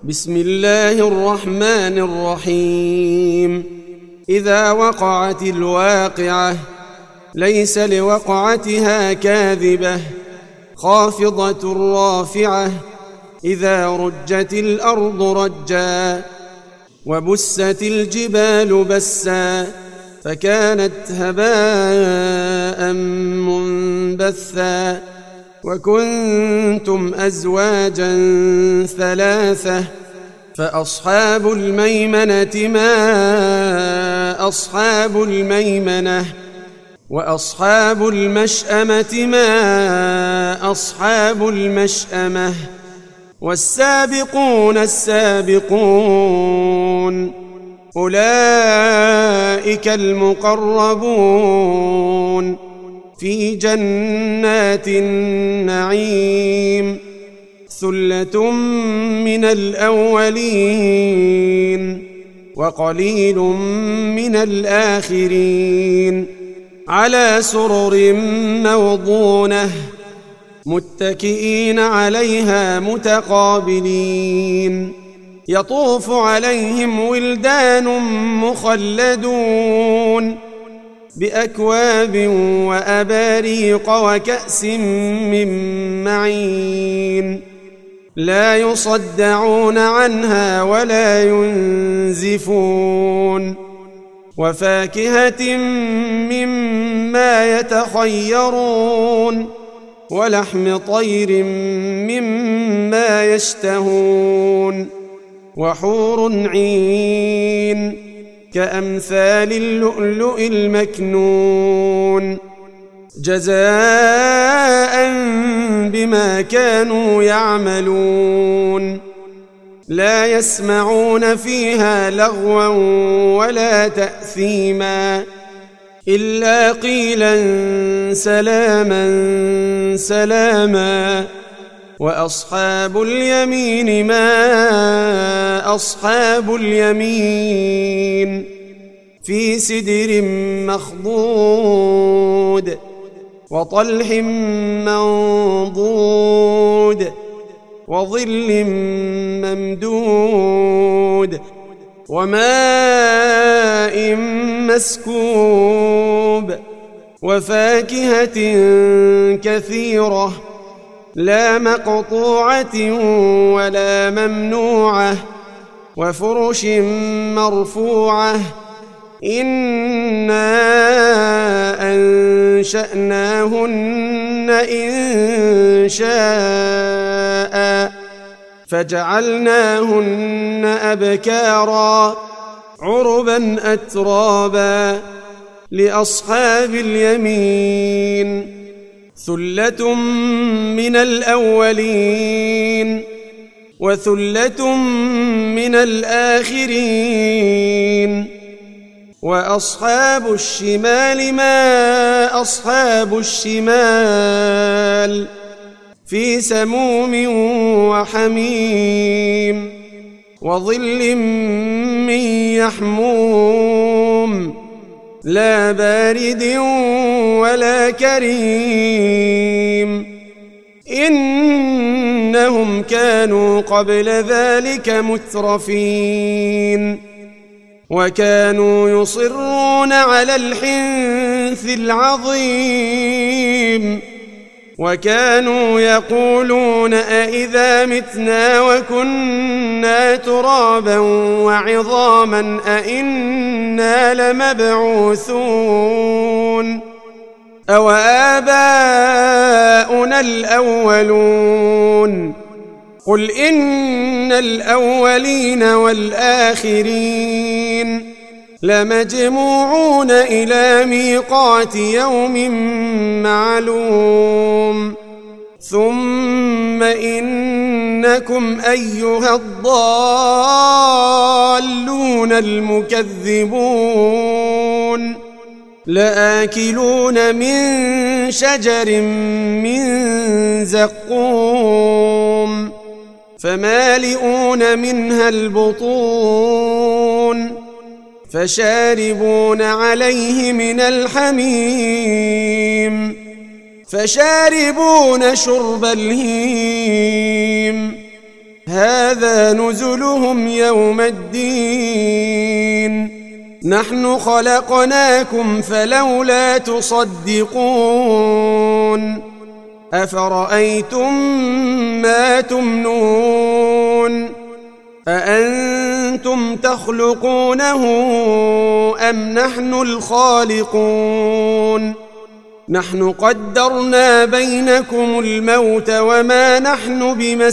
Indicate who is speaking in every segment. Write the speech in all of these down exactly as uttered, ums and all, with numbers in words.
Speaker 1: بسم الله الرحمن الرحيم. إذا وقعت الواقعة ليس لوقعتها كاذبة خافضة رافعة إذا رجت الأرض رجا وبست الجبال بسا فكانت هباء منبثا وكنتم أزواجا ثلاثة فأصحاب الميمنة ما أصحاب الميمنة وأصحاب المشأمة ما أصحاب المشأمة والسابقون السابقون أولئك المقربون في جنات النعيم ثلة من الأولين وقليل من الآخرين على سرر موضونة متكئين عليها متقابلين يطوف عليهم ولدان مخلدون بأكواب وأباريق وكأس من معين لا يصدعون عنها ولا ينزفون وفاكهة مما يتخيرون ولحم طير مما يشتهون وحور عين كأمثال اللؤلؤ المكنون جزاء بما كانوا يعملون لا يسمعون فيها لغوا ولا تأثيما إلا قيلا سلاما سلاما وأصحاب اليمين ما أصحاب اليمين في سدر مخضود وطلح منضود وظل ممدود وماء مسكوب وفاكهة كثيرة لا مقطوعة ولا ممنوعة وفرش مرفوعة إنا أنشأناهن إن شاء فجعلناهن أبكارا عربا أترابا لأصحاب اليمين ثلة من الأولين وثلة من الآخرين وأصحاب الشمال ما أصحاب الشمال في سموم وحميم وظل من يحموم لا بارد ولا كريم إنهم كانوا قبل ذلك مترفين وكانوا يصرون على الحنث العظيم وكانوا يقولون أئذا متنا وكنا ترابا وعظاما أئنا لمبعوثون أو آباؤنا الأولون قل إن الأولين والآخرين لمجموعون إلى ميقات يوم معلوم ثم إنكم أيها الضالون المكذبون لآكلون من شجر من زقوم فمالئون منها البطون فشاربون عليه من الحميم فشاربون شرب الهيم هذا نزلهم يوم الدين نحن خلقناكم فلولا تصدقون أفرأيتم ما تمنون أأنتم تخلقونه أم نحن الخالقون نحن قدرنا بينكم الموت وما نحن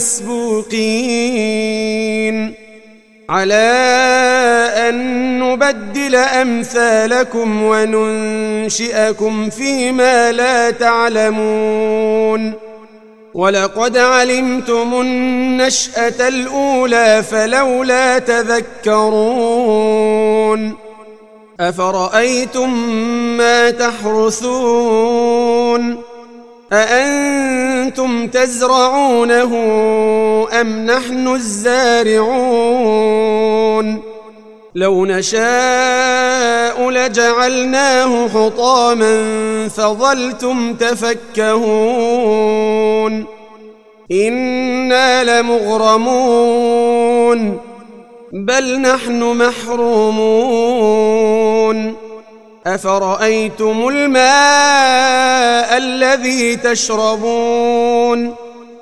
Speaker 1: بمسبوقين على أن نبدل أمثالكم وننشئكم فيما لا تعلمون ولقد علمتم النشأة الأولى فلولا تذكرون أفرأيتم ما تحرثون أأنتم تزرعونه أم نحن الزارعون لو نشاء لجعلناه حطاما فظلتم تفكهون إنا لمغرمون بل نحن محرومون أفرأيتم الماء الذي تشربون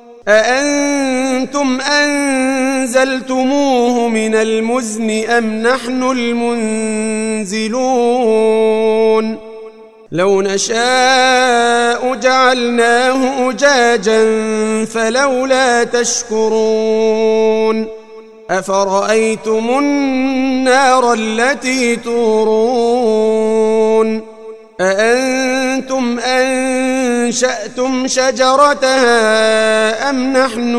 Speaker 1: أأنتم أنزلتموه من المزن أم نحن المنزلون لو نشاء جعلناه أجاجا فلولا تشكرون أفرأيتم النار التي تورون أأنتم أنشأتم شجرتها أم نحن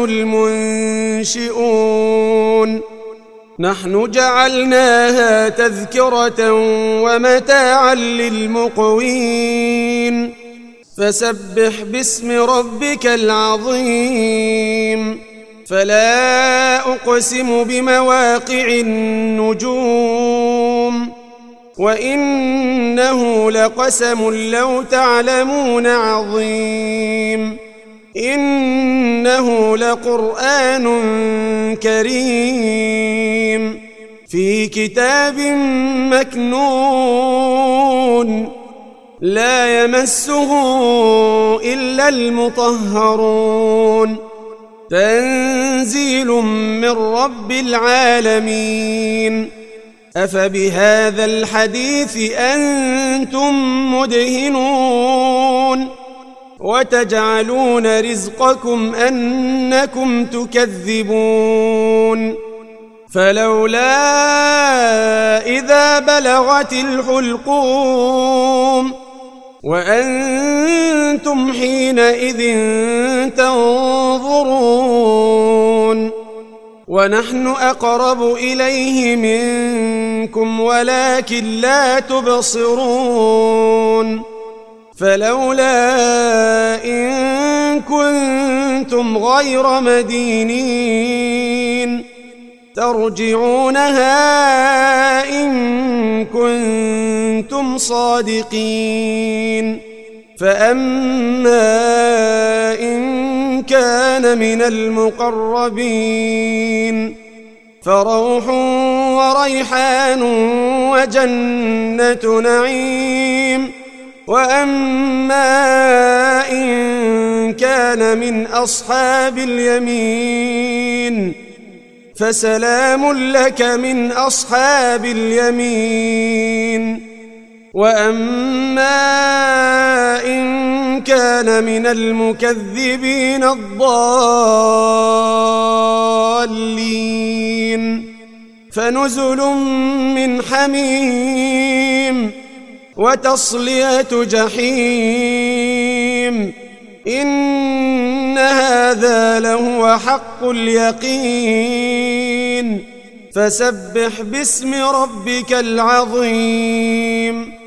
Speaker 1: المنشئون نحن جعلناها تذكرة ومتاعا للمقوين فسبح باسم ربك العظيم فلا أقسم بمواقع النجوم وإنه لقسم لو تعلمون عظيم إنه لقرآن كريم في كتاب مكنون لا يمسه إلا المطهرون تنزيل من رب العالمين أفبهذا الحديث أنتم مدهنون وتجعلون رزقكم أنكم تكذبون فلولا إذا بلغت الحلقوم وأنتم حينئذ تنظرون ونحن أقرب إليه منكم ولكن لا تبصرون فلولا إن كنتم غير مدينين ترجعونها إن كنتم صادقين فأما إن كان من المقربين فروح وريحان وجنة نعيم وأما إن كان من أصحاب اليمين فسلام لك من أصحاب اليمين وأما إن كان من المكذبين الضالين فنزل من حميم وتصلية جحيم إن هذا لهو حق اليقين فسبح باسم ربك العظيم